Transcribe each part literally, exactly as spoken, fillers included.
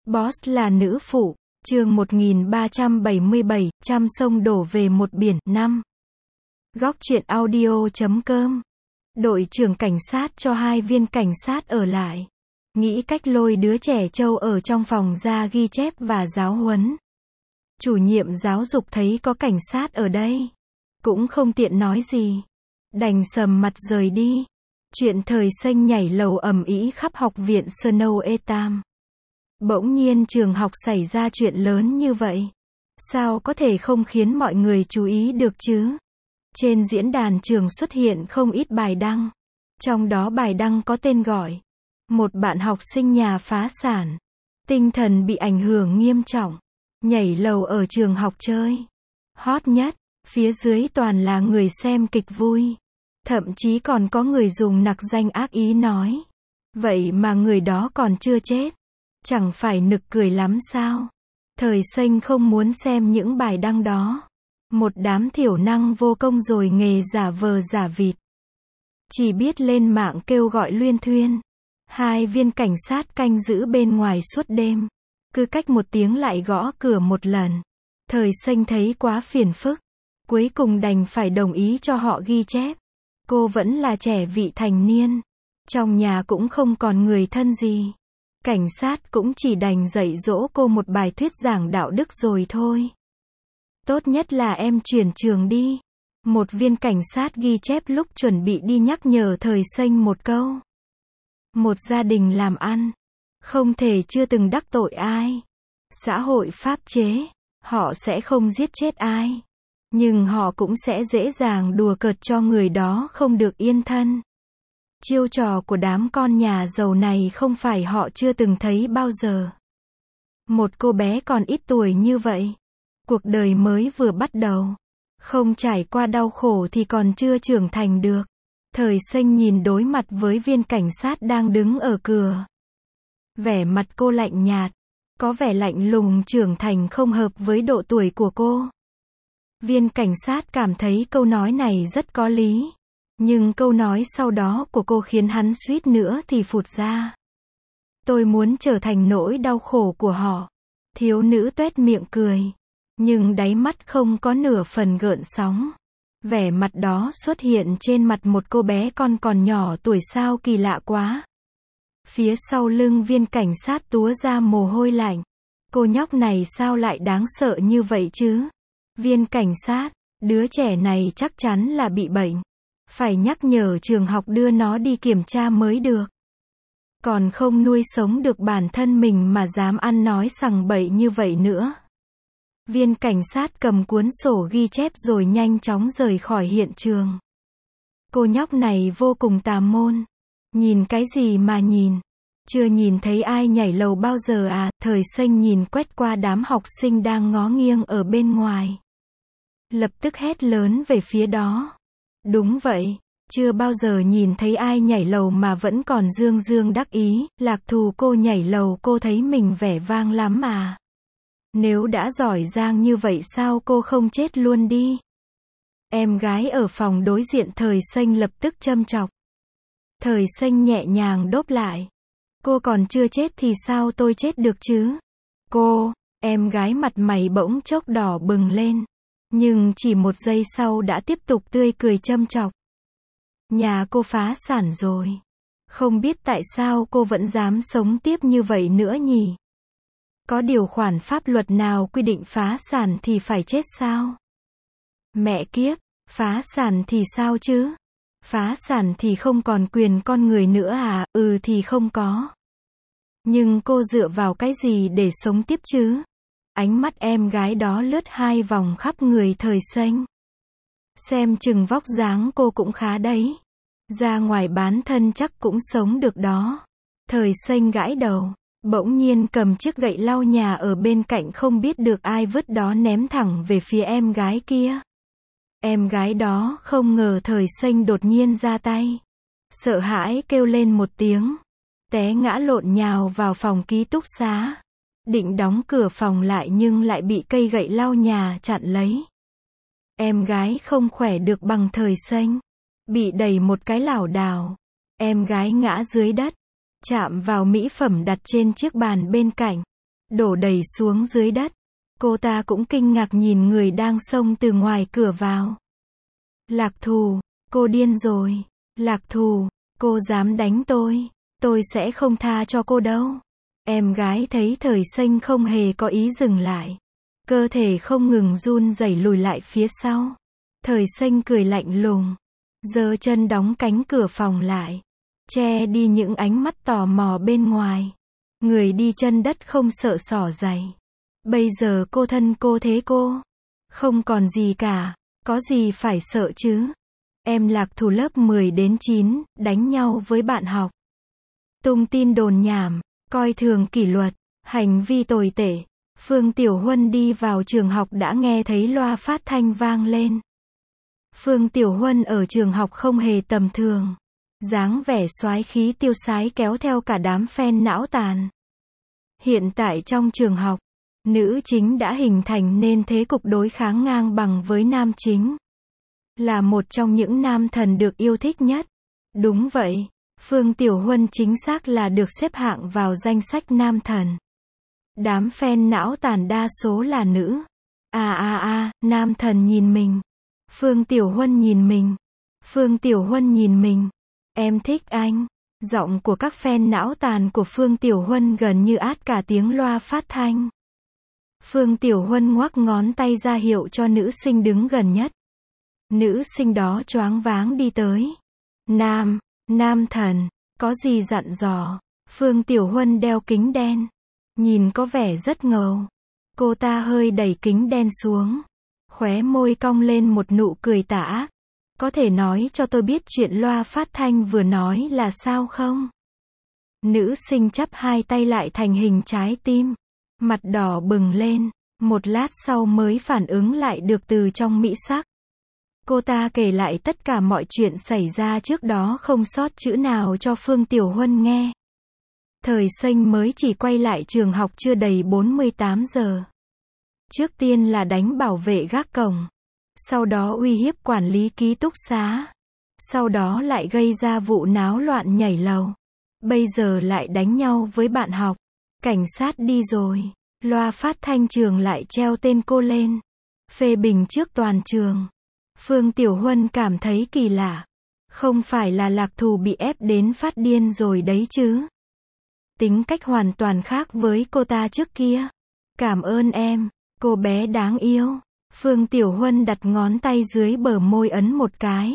Boss là nữ phụ. Chương một nghìn ba trăm bảy mươi bảy, trăm sông đổ về một biển. năm. Góc truyện audio chấm com. Đội trưởng cảnh sát cho hai viên cảnh sát ở lại. Nghĩ cách lôi đứa trẻ trâu ở trong phòng ra ghi chép và giáo huấn. Chủ nhiệm giáo dục thấy có cảnh sát ở đây, cũng không tiện nói gì, đành sầm mặt rời đi. Chuyện thời xanh nhảy lầu ầm ĩ khắp học viện Snow Etam. Bỗng nhiên trường học xảy ra chuyện lớn như vậy. Sao có thể không khiến mọi người chú ý được chứ? Trên diễn đàn trường xuất hiện không ít bài đăng. Trong đó bài đăng có tên gọi: một bạn học sinh nhà phá sản, tinh thần bị ảnh hưởng nghiêm trọng, nhảy lầu ở trường học chơi. Hot nhất, phía dưới toàn là người xem kịch vui. Thậm chí còn có người dùng nặc danh ác ý nói: vậy mà người đó còn chưa chết, chẳng phải nực cười lắm sao? Thời xanh không muốn xem những bài đăng đó. Một đám thiểu năng vô công rồi nghề giả vờ giả vịt. Chỉ biết lên mạng kêu gọi luyên thuyên. Hai viên cảnh sát canh giữ bên ngoài suốt đêm. Cứ cách một tiếng lại gõ cửa một lần. Thời xanh thấy quá phiền phức. Cuối cùng đành phải đồng ý cho họ ghi chép. Cô vẫn là trẻ vị thành niên. Trong nhà cũng không còn người thân gì. Cảnh sát cũng chỉ đành dạy dỗ cô một bài thuyết giảng đạo đức rồi thôi. Tốt nhất là em chuyển trường đi. Một viên cảnh sát ghi chép lúc chuẩn bị đi nhắc nhở thời xanh một câu. Một gia đình làm ăn, không thể chưa từng đắc tội ai. Xã hội pháp chế, họ sẽ không giết chết ai. Nhưng họ cũng sẽ dễ dàng đùa cợt cho người đó không được yên thân. Chiêu trò của đám con nhà giàu này không phải họ chưa từng thấy bao giờ. Một cô bé còn ít tuổi như vậy, cuộc đời mới vừa bắt đầu, không trải qua đau khổ thì còn chưa trưởng thành được. Thời xanh nhìn đối mặt với viên cảnh sát đang đứng ở cửa. Vẻ mặt cô lạnh nhạt, có vẻ lạnh lùng trưởng thành không hợp với độ tuổi của cô. Viên cảnh sát cảm thấy câu nói này rất có lý. Nhưng câu nói sau đó của cô khiến hắn suýt nữa thì phụt ra. Tôi muốn trở thành nỗi đau khổ của họ. Thiếu nữ tuét miệng cười. Nhưng đáy mắt không có nửa phần gợn sóng. Vẻ mặt đó xuất hiện trên mặt một cô bé con còn nhỏ tuổi sao kỳ lạ quá. Phía sau lưng viên cảnh sát túa ra mồ hôi lạnh. Cô nhóc này sao lại đáng sợ như vậy chứ? Viên cảnh sát, đứa trẻ này chắc chắn là bị bệnh. Phải nhắc nhở trường học đưa nó đi kiểm tra mới được. Còn không nuôi sống được bản thân mình mà dám ăn nói sằng bậy như vậy nữa. Viên cảnh sát cầm cuốn sổ ghi chép rồi nhanh chóng rời khỏi hiện trường. Cô nhóc này vô cùng tà môn. Nhìn cái gì mà nhìn? Chưa nhìn thấy ai nhảy lầu bao giờ à? Thời xanh nhìn quét qua đám học sinh đang ngó nghiêng ở bên ngoài. Lập tức hét lớn về phía đó. Đúng vậy, chưa bao giờ nhìn thấy ai nhảy lầu mà vẫn còn dương dương đắc ý. Lạc Thù cô nhảy lầu cô thấy mình vẻ vang lắm à. Nếu đã giỏi giang như vậy sao cô không chết luôn đi? Em gái ở phòng đối diện thời xanh lập tức châm chọc. Thời xanh nhẹ nhàng đốp lại. Cô còn chưa chết thì sao tôi chết được chứ? Cô, em gái mặt mày bỗng chốc đỏ bừng lên. Nhưng chỉ một giây sau đã tiếp tục tươi cười châm chọc. Nhà cô phá sản rồi. Không biết tại sao cô vẫn dám sống tiếp như vậy nữa nhỉ? Có điều khoản pháp luật nào quy định phá sản thì phải chết sao? Mẹ kiếp, phá sản thì sao chứ? Phá sản thì không còn quyền con người nữa à? Ừ thì không có. Nhưng cô dựa vào cái gì để sống tiếp chứ? Ánh mắt em gái đó lướt hai vòng khắp người thời xanh. Xem chừng vóc dáng cô cũng khá đấy. Ra ngoài bán thân chắc cũng sống được đó. Thời xanh gãi đầu. Bỗng nhiên cầm chiếc gậy lau nhà ở bên cạnh không biết được ai vứt đó ném thẳng về phía em gái kia. Em gái đó không ngờ thời xanh đột nhiên ra tay. Sợ hãi kêu lên một tiếng. Té ngã lộn nhào vào phòng ký túc xá. Định đóng cửa phòng lại nhưng lại bị cây gậy lau nhà chặn lấy. Em gái không khỏe được bằng thời xanh. Bị đẩy một cái lảo đảo. Em gái ngã dưới đất. Chạm vào mỹ phẩm đặt trên chiếc bàn bên cạnh. đổ đầy xuống dưới đất. Cô ta cũng kinh ngạc nhìn người đang xông từ ngoài cửa vào. Lạc Thù, cô điên rồi. Lạc Thù, cô dám đánh tôi. Tôi sẽ không tha cho cô đâu. Em gái thấy Thời Xanh không hề có ý dừng lại. Cơ thể không ngừng run rẩy lùi lại phía sau. Thời Xanh cười lạnh lùng. Giơ chân đóng cánh cửa phòng lại. Che đi những ánh mắt tò mò bên ngoài. Người đi chân đất không sợ xỏ giày. Bây giờ cô thân cô thế cô. Không còn gì cả. Có gì phải sợ chứ. Em Lạc Thù lớp mười đến chín, đánh nhau với bạn học. Tung tin đồn nhảm, coi thường kỷ luật, hành vi tồi tệ. Phương Tiểu Huân đi vào trường học đã nghe thấy loa phát thanh vang lên. Phương Tiểu Huân ở trường học không hề tầm thường. Dáng vẻ soái khí tiêu sái kéo theo cả đám fan não tàn. Hiện tại trong trường học, nữ chính đã hình thành nên thế cục đối kháng ngang bằng với nam chính. Là một trong những nam thần được yêu thích nhất. Đúng vậy, Phương Tiểu Huân chính xác là được xếp hạng vào danh sách nam thần. Đám fan não tàn đa số là nữ. À à à, nam thần nhìn mình. Phương Tiểu Huân nhìn mình. Phương Tiểu Huân nhìn mình. Em thích anh. Giọng của các fan não tàn của Phương Tiểu Huân gần như át cả tiếng loa phát thanh. Phương Tiểu Huân ngoắc ngón tay ra hiệu cho nữ sinh đứng gần nhất. Nữ sinh đó choáng váng đi tới. Nam, nam thần, có gì dặn dò? Phương Tiểu Huân đeo kính đen. Nhìn có vẻ rất ngầu. Cô ta hơi đẩy kính đen xuống. Khóe môi cong lên một nụ cười tà ác. Có thể nói cho tôi biết chuyện loa phát thanh vừa nói là sao không? Nữ sinh chắp hai tay lại thành hình trái tim. Mặt đỏ bừng lên. Một lát sau mới phản ứng lại được từ trong mỹ sắc. Cô ta kể lại tất cả mọi chuyện xảy ra trước đó không sót chữ nào cho Phương Tiểu Huân nghe. Thời Xanh mới chỉ quay lại trường học chưa đầy bốn mươi tám giờ. Trước tiên là đánh bảo vệ gác cổng. Sau đó uy hiếp quản lý ký túc xá. Sau đó lại gây ra vụ náo loạn nhảy lầu. Bây giờ lại đánh nhau với bạn học. Cảnh sát đi rồi. Loa phát thanh trường lại treo tên cô lên. Phê bình trước toàn trường. Phương Tiểu Huân cảm thấy kỳ lạ. Không phải là Lạc Thù bị ép đến phát điên rồi đấy chứ. Tính cách hoàn toàn khác với cô ta trước kia. Cảm ơn em, cô bé đáng yêu. Phương Tiểu Huân đặt ngón tay dưới bờ môi ấn một cái.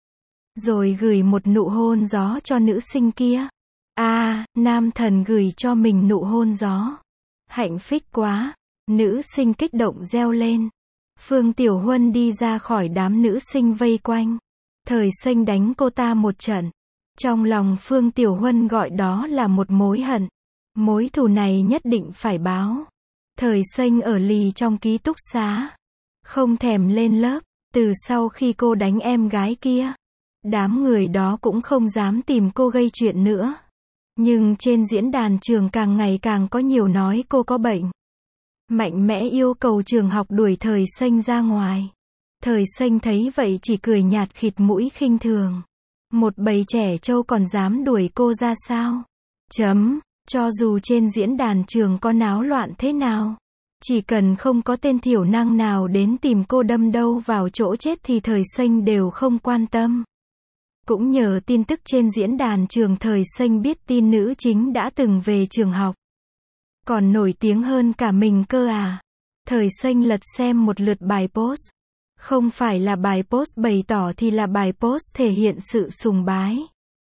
Rồi gửi một nụ hôn gió cho nữ sinh kia. À, nam thần gửi cho mình nụ hôn gió. Hạnh phúc quá. Nữ sinh kích động reo lên. Phương Tiểu Huân đi ra khỏi đám nữ sinh vây quanh. Thời Xanh đánh cô ta một trận. Trong lòng Phương Tiểu Huân gọi đó là một mối hận. Mối thù này nhất định phải báo. Thời Xanh ở lì trong ký túc xá. Không thèm lên lớp. Từ sau khi cô đánh em gái kia, đám người đó cũng không dám tìm cô gây chuyện nữa. Nhưng trên diễn đàn trường càng ngày càng có nhiều nói cô có bệnh. Mạnh mẽ yêu cầu trường học đuổi Thời Xanh ra ngoài. Thời Xanh thấy vậy chỉ cười nhạt khịt mũi khinh thường. Một bầy trẻ trâu còn dám đuổi cô ra sao? Chấm. Cho dù trên diễn đàn trường có náo loạn thế nào, chỉ cần không có tên thiểu năng nào đến tìm cô đâm đâu vào chỗ chết thì Thời Xanh đều không quan tâm. Cũng nhờ tin tức trên diễn đàn trường Thời Xanh biết tin nữ chính đã từng về trường học. Còn nổi tiếng hơn cả mình cơ à. Thời Xanh lật xem một lượt bài post. Không phải là bài post bày tỏ thì là bài post thể hiện sự sùng bái.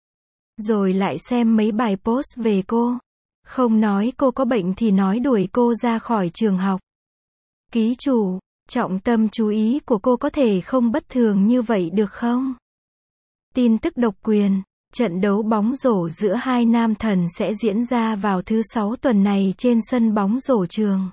Rồi lại xem mấy bài post về cô. Không nói cô có bệnh thì nói đuổi cô ra khỏi trường học. Ký chủ, trọng tâm chú ý của cô có thể không bất thường như vậy được không? Tin tức độc quyền. Trận đấu bóng rổ giữa hai nam thần sẽ diễn ra vào thứ sáu tuần này trên sân bóng rổ trường.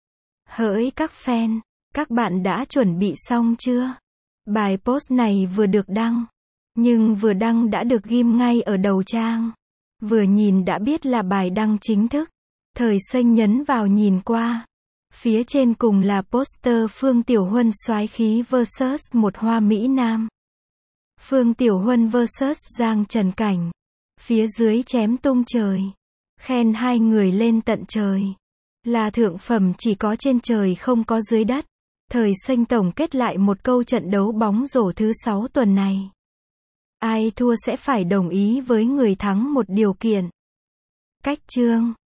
Hỡi các fan, các bạn đã chuẩn bị xong chưa? Bài post này vừa được đăng, nhưng vừa đăng đã được ghim ngay ở đầu trang. Vừa nhìn đã biết là bài đăng chính thức. Thời Xanh nhấn vào nhìn qua. Phía trên cùng là poster Phương Tiểu Huân soái khí versus một hoa mỹ nam. Phương Tiểu Huân versus Giang Trần Cảnh. Phía dưới chém tung trời. Khen hai người lên tận trời. Là thượng phẩm chỉ có trên trời không có dưới đất. Thời Xanh tổng kết lại một câu trận đấu bóng rổ thứ sáu tuần này. Ai thua sẽ phải đồng ý với người thắng một điều kiện. Cách chương